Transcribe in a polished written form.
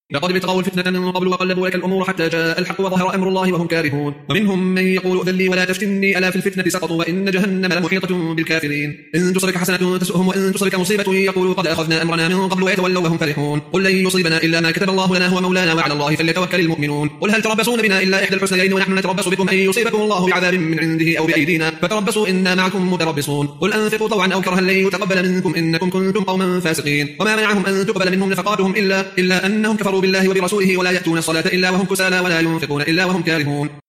لقد ابتغوا الفتنة من قبل وقلبوا لك الأمور حتى جاء الحق وظهر أمر الله وهم كارهون. ومنهم من يقول أذن لي ولا تفتني ألا في الفتنة سقطوا وإن جهنم لمحيطة بالكافرين. إن تصبك حسنة تسؤهم وإن تصبك مصيبة يقولوا قد أخذنا أمرنا من قبل ويتولوا وهم فرحون. قل لن يصيبنا إلا ما كتب الله لنا هو مولانا وعلى الله فليتوكل المؤمنون. قل هل تربصون بنا إلا إحدى الحسنيين ونحن نتربص بكم أن يصيبكم الله بعذاب من عنده أو بأيدينا فتربصوا إنا معكم متربصون. قل أنفقوا طوعا أو كرها لن يتقبل منكم إنكم كنتم قوما فاسقين. وما منعهم أن تقبل منهم نفقاتهم إلا أنهم كفروا بالله وبرسوله ولا يأتون الصلاة إلا وهم كسالى ولا ينفقون إلا وهم كارهون.